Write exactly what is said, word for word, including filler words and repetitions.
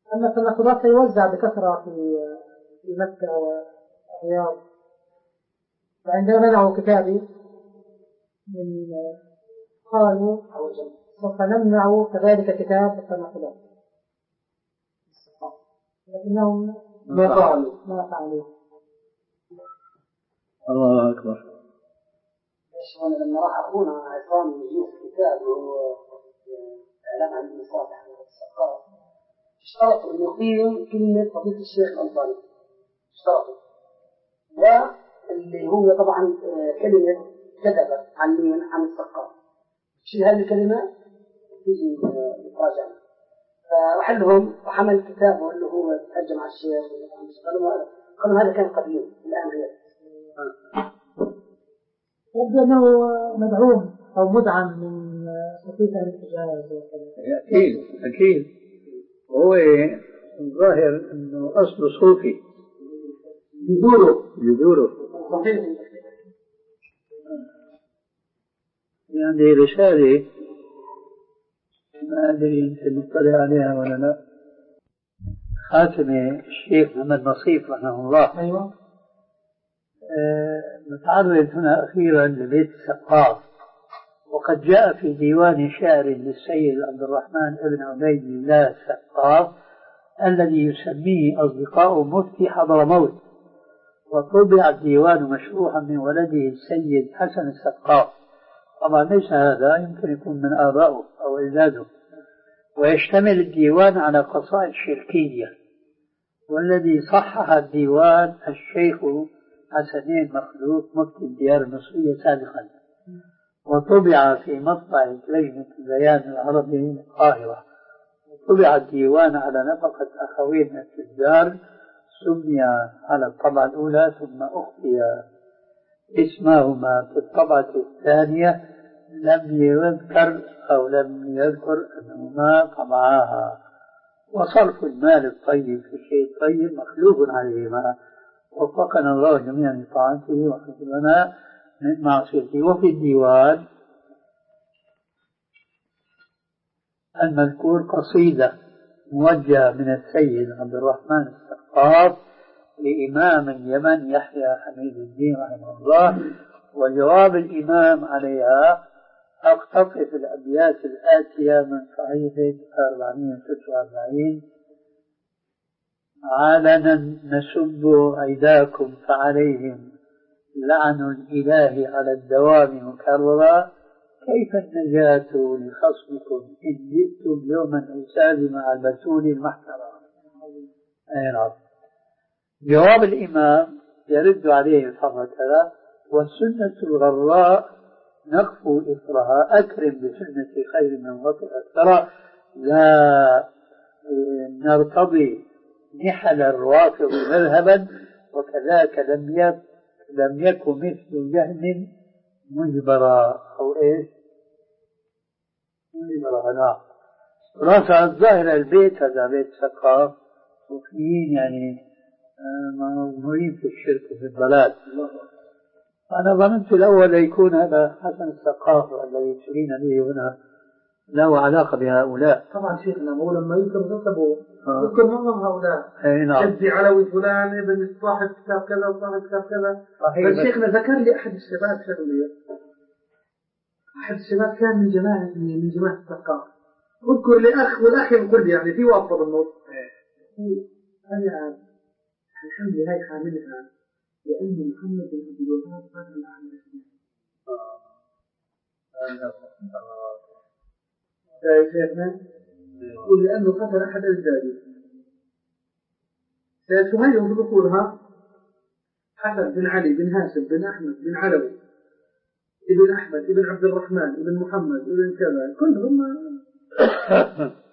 أما التنقلات يوزع بكثرة في في مكة والرياض، فعندما منعوا كتابي من قالوا سوف نمنع كذلك كتاب التنقلات، لكنهم ما فعلوا ما فعلوا. الله أكبر. إيش لما راح أخونا عصام يجيب الكتاب وهو إعلان عن الإنصاف عن الثقافة، اشترطوا أن يقيم كلمة فضيلة الشيخ الألباني، اشترطوا، واللي هو طبعا كلمة كذبة عن مين؟ عن الثقافة. شيء هذه الكلمة تيجي متراجعة، فحلهم وحمل كتابه اللي هو تهجم على الشيخ، قالوا هذا كان قديم الآن غير. يبدو أنه مدعوم أو مدعم من صفيفة الحجاز وكذا. أكيد أكيد، هو الظاهر أنه أصله صوفي جذوره جذوره. صحيح. يعني رسالة ما أدري أنت مطلع عليها ولا لا، خاتمة الشيخ محمد نصيف رحمه الله. أيوة. آه نتعرض هنا أخيرا لبيت السقاف، وقد جاء في ديوان شعر للسيد عبد الرحمن ابن عبيد الله السقاف الذي يسميه أصدقاء مفتي حضرموت، وطبع الديوان مشروحا من ولده السيد حسن السقاف. طبعا ليس هذا، يمكن يكون من آبائه أو أجداده. ويشتمل الديوان على قصائد شركية، والذي صحح الديوان الشيخ حسنين مخلوق مفتي الديار المصرية سابقا، وطبع في مطبعة لجنة البيان العربي القاهرة. وطبع الديوان على نفقة أخوين التجار، سمي على الطبعة الأولى ثم أخفي اسمهما في الطبعة الثانية، لم يذكر أو لم يذكر أنهما طبعاها. وصرف المال الطيب في الشيء الطيب مخلوق عليهما، وفقنا الله جميعا لطاعته وحفظنا من معصيته. وفي الديوان المذكور قصيدة موجهة من السيد عبد الرحمن السقاف لإمام اليمن يحيى حميد الدين رحمه الله، وجواب الإمام عليها أقتطف الأبيات الآتية من صحيفة أربعمائة وستة وأربعين: علنا نسب عداكم فعليهم لعن الإله على الدوام مكررا، كيف النجاة لخصمكم إن جئتم يوم الحساب مع البتول المحترى. أي نعم. جواب الإمام يرد عليه فقط: والسنة الغراء نخفو إثرها، أكرم بسنة خير من وطئ أكثر، لا نرتضي نحل الروافض مذهبا، وكذاك لم يك لم يكن مثل جهم مجبرا أو إيش مجبرا. لا رافع الظاهر البيت هذا بيت سقاف صوفيين، يعني مغمورين في الشرك وفي الضلال. أنا ظننت الأول يكون هذا حسن السقاف الذي يشيرين به هنا له علاقة بهؤلاء. طبعا شيخنا هو لما يذكر نسبه يذكر معظم هؤلاء. نعم. جدي علوي فلان ابن صاحب كتاب كذا وصاحب كتاب كذا. فشيخنا ذكر لي أحد الشباب شغلية، أحد الشباب كان من جماعة من جماعة السقاف، اذكر لي أخ والأخ يقول لي يعني في واسطة بالنص، يقول أنا الحمد لله هاي حاملها لأن محمد بن عبد الوهاب قاتل الأعمال يا شيخنا، يقول لأنه قتل أحد أجداده. سيتهيئ بذكورها حسن بن علي بن هاشم بن أحمد بن علوي ابن أحمد ابن عبد الرحمن ابن محمد ابن كذا، كلهم